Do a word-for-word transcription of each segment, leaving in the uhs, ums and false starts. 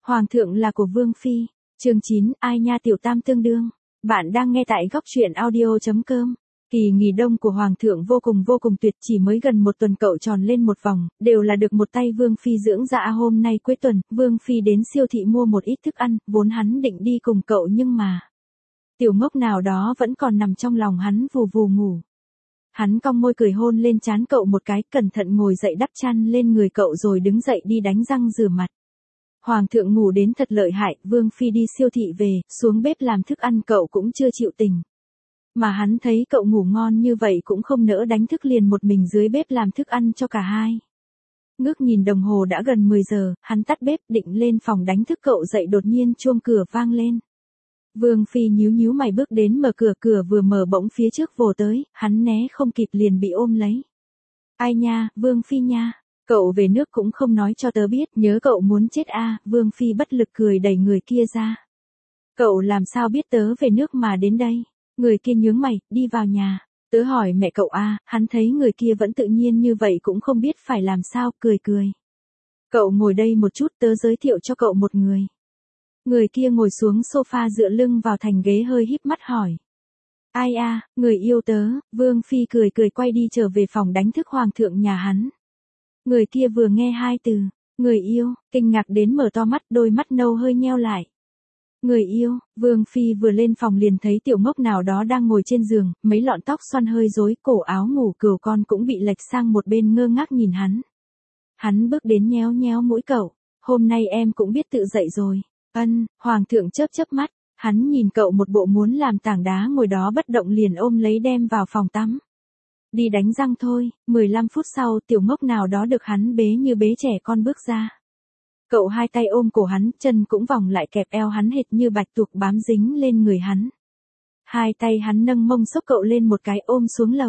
Hoàng thượng là của Vương Phi. Chương chín, ai nha tiểu tam tương đương. Bạn đang nghe tại góc truyện audio.com. Kỳ nghỉ đông của Hoàng thượng vô cùng vô cùng tuyệt, chỉ mới gần một tuần cậu tròn lên một vòng, đều là được một tay Vương Phi dưỡng dạ. Hôm nay cuối tuần, Vương Phi đến siêu thị mua một ít thức ăn, vốn hắn định đi cùng cậu nhưng mà tiểu ngốc nào đó vẫn còn nằm trong lòng hắn vù vù ngủ. Hắn cong môi cười hôn lên trán cậu một cái, cẩn thận ngồi dậy đắp chăn lên người cậu rồi đứng dậy đi đánh răng rửa mặt. Hoàng thượng ngủ đến thật lợi hại, Vương Phi đi siêu thị về, xuống bếp làm thức ăn cậu cũng chưa chịu tỉnh. Mà hắn thấy cậu ngủ ngon như vậy cũng không nỡ đánh thức, liền một mình dưới bếp làm thức ăn cho cả hai. Ngước nhìn đồng hồ đã gần mười giờ, hắn tắt bếp định lên phòng đánh thức cậu dậy, đột nhiên chuông cửa vang lên. Vương Phi nhíu nhíu mày bước đến mở cửa, cửa vừa mở bỗng phía trước vồ tới, hắn né không kịp liền bị ôm lấy. Ai nha, Vương Phi nha, cậu về nước cũng không nói cho tớ biết, nhớ cậu muốn chết a. À, Vương Phi bất lực cười đẩy người kia ra. Cậu làm sao biết tớ về nước mà đến đây? Người kia nhướng mày, đi vào nhà. Tớ hỏi mẹ cậu a. À, hắn thấy người kia vẫn tự nhiên như vậy cũng không biết phải làm sao, cười cười. Cậu ngồi đây một chút, tớ giới thiệu cho cậu một người. Người kia ngồi xuống sofa dựa lưng vào thành ghế hơi híp mắt hỏi. Ai a, à, người yêu tớ. Vương Phi cười cười quay đi trở về phòng đánh thức Hoàng thượng nhà hắn. Người kia vừa nghe hai từ, người yêu, kinh ngạc đến mở to mắt, đôi mắt nâu hơi nheo lại. Người yêu, Vương Phi vừa lên phòng liền thấy tiểu ngốc nào đó đang ngồi trên giường, mấy lọn tóc xoăn hơi rối, cổ áo ngủ cừu con cũng bị lệch sang một bên ngơ ngác nhìn hắn. Hắn bước đến nhéo nhéo mũi cậu, hôm nay em cũng biết tự dậy rồi. Ân, Hoàng thượng chớp chớp mắt, hắn nhìn cậu một bộ muốn làm tảng đá ngồi đó bất động liền ôm lấy đem vào phòng tắm. Đi đánh răng thôi. Mười lăm phút sau tiểu ngốc nào đó được hắn bế như bế trẻ con bước ra. Cậu hai tay ôm cổ hắn, chân cũng vòng lại kẹp eo hắn hệt như bạch tuộc bám dính lên người hắn. Hai tay hắn nâng mông xốc cậu lên một cái ôm xuống lầu.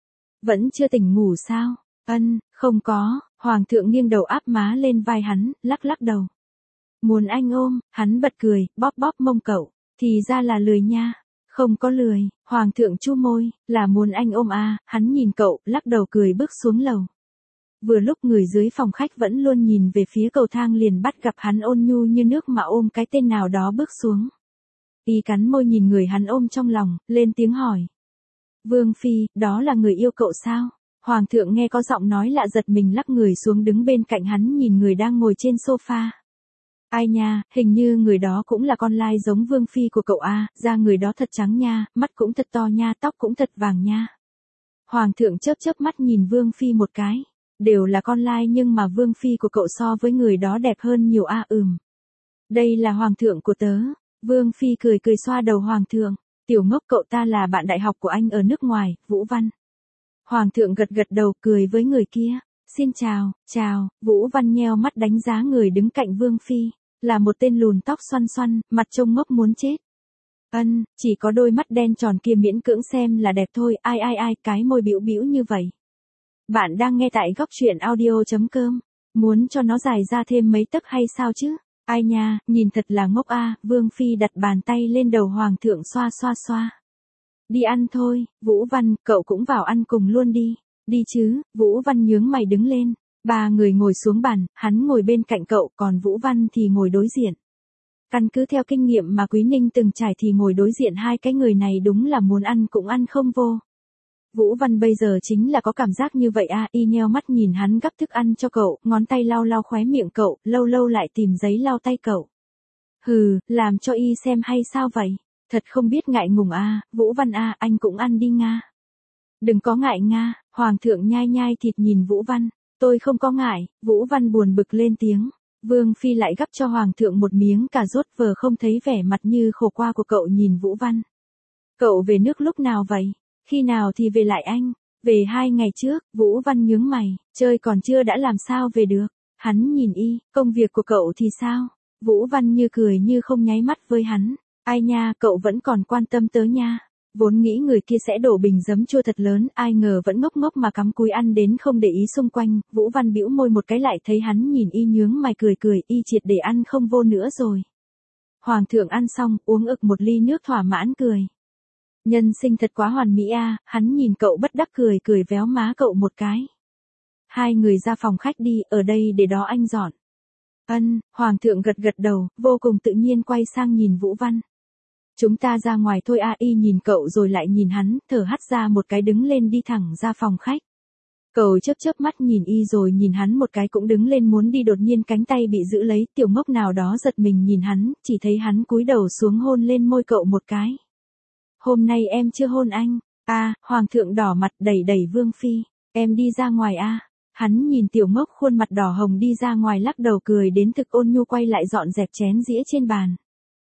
Vẫn chưa tỉnh ngủ sao? Ân, không có. Hoàng thượng nghiêng đầu áp má lên vai hắn, lắc lắc đầu. Muốn anh ôm, hắn bật cười, bóp bóp mông cậu. Thì ra là lười nha. Không có lười. Hoàng thượng chu môi, là muốn anh ôm à. Hắn nhìn cậu, lắc đầu cười bước xuống lầu. Vừa lúc người dưới phòng khách vẫn luôn nhìn về phía cầu thang liền bắt gặp hắn ôn nhu như nước mà ôm cái tên nào đó bước xuống. Y cắn môi nhìn người hắn ôm trong lòng, lên tiếng hỏi. Vương Phi, đó là người yêu cậu sao? Hoàng thượng nghe có giọng nói lạ giật mình lắc người xuống đứng bên cạnh hắn nhìn người đang ngồi trên sofa. Ai nha, hình như người đó cũng là con lai giống Vương Phi của cậu a. Da người đó thật trắng nha, mắt cũng thật to nha, tóc cũng thật vàng nha. Hoàng thượng chớp chớp mắt nhìn Vương Phi một cái. Đều là con lai nhưng mà Vương Phi của cậu so với người đó đẹp hơn nhiều a. À, ừm. Đây là Hoàng thượng của tớ. Vương Phi cười cười xoa đầu Hoàng thượng. Tiểu ngốc cậu ta là bạn đại học của anh ở nước ngoài, Vũ Văn. Hoàng thượng gật gật đầu cười với người kia. Xin chào, chào. Vũ Văn nheo mắt đánh giá người đứng cạnh Vương Phi. Là một tên lùn tóc xoăn xoăn, mặt trông ngốc muốn chết. Ân, chỉ có đôi mắt đen tròn kia miễn cưỡng xem là đẹp thôi, ai ai ai, cái môi bĩu bĩu như vậy. Bạn đang nghe tại góc truyện audio.com. Muốn cho nó dài ra thêm mấy tấc hay sao chứ? Ai nha, nhìn thật là ngốc a. À. Vương Phi đặt bàn tay lên đầu Hoàng thượng xoa xoa xoa. Đi ăn thôi, Vũ Văn, cậu cũng vào ăn cùng luôn đi. Đi chứ. Vũ Văn nhướng mày đứng lên. Ba người ngồi xuống bàn, hắn ngồi bên cạnh cậu, còn Vũ Văn thì ngồi đối diện. Căn cứ theo kinh nghiệm mà Quý Ninh từng trải thì ngồi đối diện hai cái người này đúng là muốn ăn cũng ăn không vô. Vũ Văn bây giờ chính là có cảm giác như vậy à. Y nheo mắt nhìn hắn gắp thức ăn cho cậu, ngón tay lau lau khóe miệng cậu, lâu lâu lại tìm giấy lau tay cậu. Hừ, làm cho y xem hay sao vậy? Thật không biết ngại ngùng à. Vũ Văn à, anh cũng ăn đi nga. Đừng có ngại nga. Hoàng thượng nhai nhai thịt nhìn Vũ Văn. Tôi không có ngại. Vũ Văn buồn bực lên tiếng. Vương Phi lại gắp cho Hoàng thượng một miếng cà rốt, vờ không thấy vẻ mặt như khổ qua của cậu nhìn Vũ Văn. Cậu về nước lúc nào vậy? Khi nào thì về lại anh? Về hai ngày trước. Vũ Văn nhướng mày, chơi còn chưa đã làm sao về được? Hắn nhìn y, công việc của cậu thì sao? Vũ Văn như cười như không nháy mắt với hắn. Ai nha, cậu vẫn còn quan tâm tớ nha. Vốn nghĩ người kia sẽ đổ bình giấm chua thật lớn, ai ngờ vẫn ngốc ngốc mà cắm cúi ăn đến không để ý xung quanh. Vũ Văn bĩu môi một cái lại thấy hắn nhìn y nhướng mày cười cười, y triệt để ăn không vô nữa rồi. Hoàng thượng ăn xong, uống ực một ly nước thỏa mãn cười. Nhân sinh thật quá hoàn mỹ a. À, hắn nhìn cậu bất đắc cười cười véo má cậu một cái. Hai người ra phòng khách đi, ở đây để đó anh dọn. Ân, Hoàng thượng gật gật đầu, vô cùng tự nhiên quay sang nhìn Vũ Văn. Chúng ta ra ngoài thôi a. Y nhìn cậu rồi lại nhìn hắn, thở hắt ra một cái đứng lên đi thẳng ra phòng khách. Cậu chớp chớp mắt nhìn Y rồi nhìn hắn một cái cũng đứng lên muốn đi, đột nhiên cánh tay bị giữ lấy, tiểu ngốc nào đó giật mình nhìn hắn, chỉ thấy hắn cúi đầu xuống hôn lên môi cậu một cái. Hôm nay em chưa hôn anh. A, à, Hoàng thượng đỏ mặt đẩy đẩy Vương Phi. Em đi ra ngoài a. À. Hắn nhìn tiểu ngốc khuôn mặt đỏ hồng đi ra ngoài lắc đầu cười đến thực ôn nhu quay lại dọn dẹp chén dĩa trên bàn.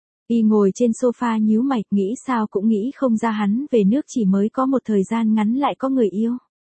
Y ngồi trên sofa nhíu mày, nghĩ sao cũng nghĩ không ra hắn về nước chỉ mới có một thời gian ngắn lại có người yêu.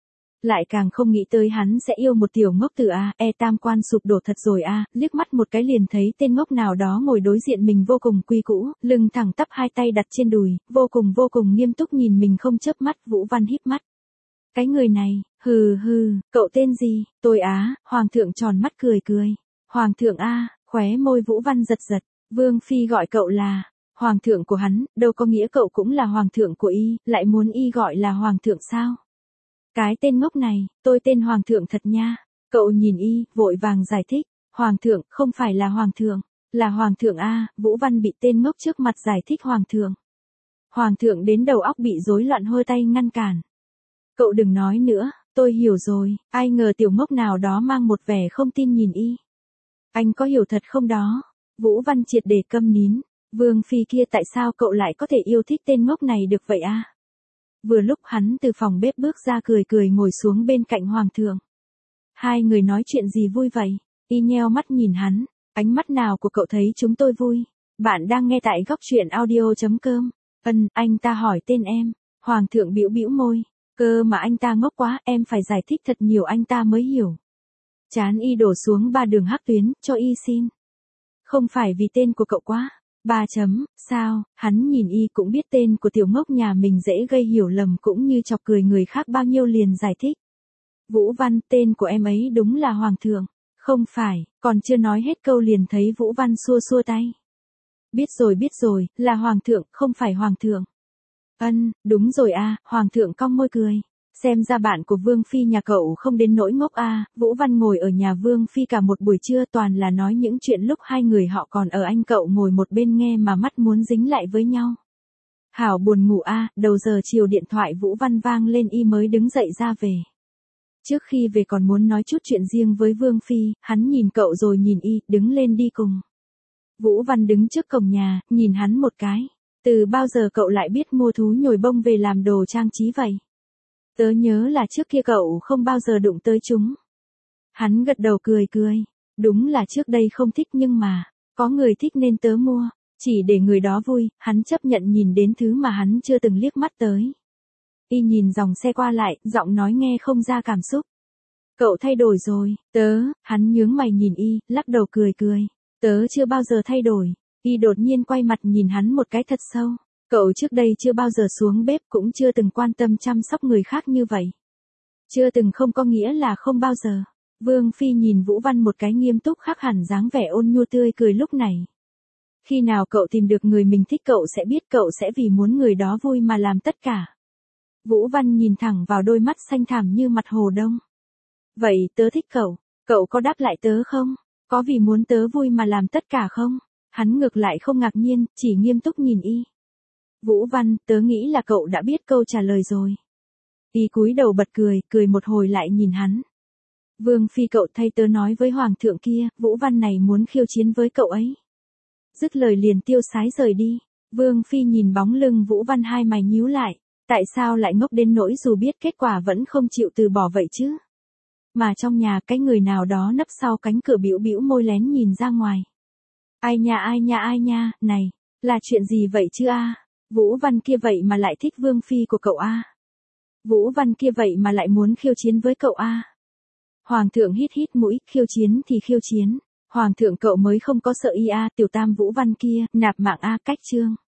Lại càng không nghĩ tới hắn sẽ yêu một tiểu ngốc từ A, e tam quan sụp đổ thật rồi a. Liếc mắt một cái liền thấy tên ngốc nào đó ngồi đối diện mình vô cùng quy cũ, lưng thẳng tắp hai tay đặt trên đùi, vô cùng vô cùng nghiêm túc nhìn mình không chớp mắt. Vũ Văn híp mắt. Cái người này, hừ hừ, cậu tên gì? Tôi á. Hoàng thượng tròn mắt cười cười. Hoàng thượng a. Khóe môi Vũ Văn giật giật. Vương Phi gọi cậu là Hoàng thượng của hắn, đâu có nghĩa cậu cũng là Hoàng thượng của Y, lại muốn Y gọi là Hoàng thượng sao? Cái tên ngốc này, tôi tên Hoàng thượng thật nha. Cậu nhìn Y, vội vàng giải thích. Hoàng thượng, không phải là Hoàng thượng, là Hoàng thượng a. Vũ Văn bị tên ngốc trước mặt giải thích Hoàng thượng. Hoàng thượng đến đầu óc bị rối loạn hôi tay ngăn cản. Cậu đừng nói nữa, tôi hiểu rồi. Ai ngờ tiểu ngốc nào đó mang một vẻ không tin nhìn Y. Anh có hiểu thật không đó? Vũ Văn triệt để câm nín. Vương Phi kia, tại sao cậu lại có thể yêu thích tên ngốc này được vậy a? Vừa lúc hắn từ phòng bếp bước ra cười cười ngồi xuống bên cạnh Hoàng thượng. Hai người nói chuyện gì vui vậy? Y nheo mắt nhìn hắn. Ánh mắt nào của cậu thấy chúng tôi vui? Bạn đang nghe tại góc truyện audio chấm com. Ân, anh ta hỏi tên em. Hoàng thượng bĩu bĩu môi. Cơ mà anh ta ngốc quá, em phải giải thích thật nhiều anh ta mới hiểu. Chán Y đổ xuống ba đường hắc tuyến, cho Y xin. Không phải vì tên của cậu quá. Ba chấm, sao? Hắn nhìn Y cũng biết tên của tiểu ngốc nhà mình dễ gây hiểu lầm cũng như chọc cười người khác bao nhiêu liền giải thích. Vũ Văn, tên của em ấy đúng là Hoàng thượng. Không phải, còn chưa nói hết câu liền thấy Vũ Văn xua xua tay. Biết rồi biết rồi, là Hoàng thượng, không phải Hoàng thượng. Ân, đúng rồi a. Hoàng thượng cong môi cười. Xem ra bạn của Vương Phi nhà cậu không đến nỗi ngốc a. Vũ Văn ngồi ở nhà Vương Phi cả một buổi trưa toàn là nói những chuyện lúc hai người họ còn ở, anh cậu ngồi một bên nghe mà mắt muốn dính lại với nhau. Hảo buồn ngủ a. Đầu giờ chiều điện thoại Vũ Văn vang lên, Y mới đứng dậy ra về. Trước khi về còn muốn nói chút chuyện riêng với Vương Phi, hắn nhìn cậu rồi nhìn Y, đứng lên đi cùng. Vũ Văn đứng trước cổng nhà, nhìn hắn một cái. Từ bao giờ cậu lại biết mua thú nhồi bông về làm đồ trang trí vậy? Tớ nhớ là trước kia cậu không bao giờ đụng tới chúng. Hắn gật đầu cười cười. Đúng là trước đây không thích nhưng mà, có người thích nên tớ mua. Chỉ để người đó vui, hắn chấp nhận nhìn đến thứ mà hắn chưa từng liếc mắt tới. Y nhìn dòng xe qua lại, giọng nói nghe không ra cảm xúc. Cậu thay đổi rồi, tớ, hắn nhướng mày nhìn Y, lắc đầu cười cười. Tớ chưa bao giờ thay đổi. Y đột nhiên quay mặt nhìn hắn một cái thật sâu. Cậu trước đây chưa bao giờ xuống bếp cũng chưa từng quan tâm chăm sóc người khác như vậy. Chưa từng không có nghĩa là không bao giờ. Vương Phi nhìn Vũ Văn một cái nghiêm túc khác hẳn dáng vẻ ôn nhu tươi cười lúc này. Khi nào cậu tìm được người mình thích cậu sẽ biết cậu sẽ vì muốn người đó vui mà làm tất cả. Vũ Văn nhìn thẳng vào đôi mắt xanh thẳm như mặt hồ đông. Vậy tớ thích cậu, cậu có đáp lại tớ không? Có vì muốn tớ vui mà làm tất cả không? Hắn ngược lại không ngạc nhiên, chỉ nghiêm túc nhìn Y. Vũ Văn, tớ nghĩ là cậu đã biết câu trả lời rồi. Y cúi đầu bật cười, cười một hồi lại nhìn hắn. Vương Phi, cậu thay tớ nói với Hoàng thượng kia, Vũ Văn này muốn khiêu chiến với cậu ấy. Dứt lời liền tiêu sái rời đi. Vương Phi nhìn bóng lưng Vũ Văn hai mày nhíu lại. Tại sao lại ngốc đến nỗi dù biết kết quả vẫn không chịu từ bỏ vậy chứ? Mà trong nhà cái người nào đó nấp sau cánh cửa bĩu bĩu môi lén nhìn ra ngoài. Ai nha ai nha ai nha, này, là chuyện gì vậy chứ a? À? Vũ Văn kia vậy mà lại thích Vương Phi của cậu a? À? Vũ Văn kia vậy mà lại muốn khiêu chiến với cậu a? À? Hoàng thượng hít hít mũi, khiêu chiến thì khiêu chiến. Hoàng thượng cậu mới không có sợ y a, tiểu tam Vũ Văn kia, nạp mạng a, cách chương.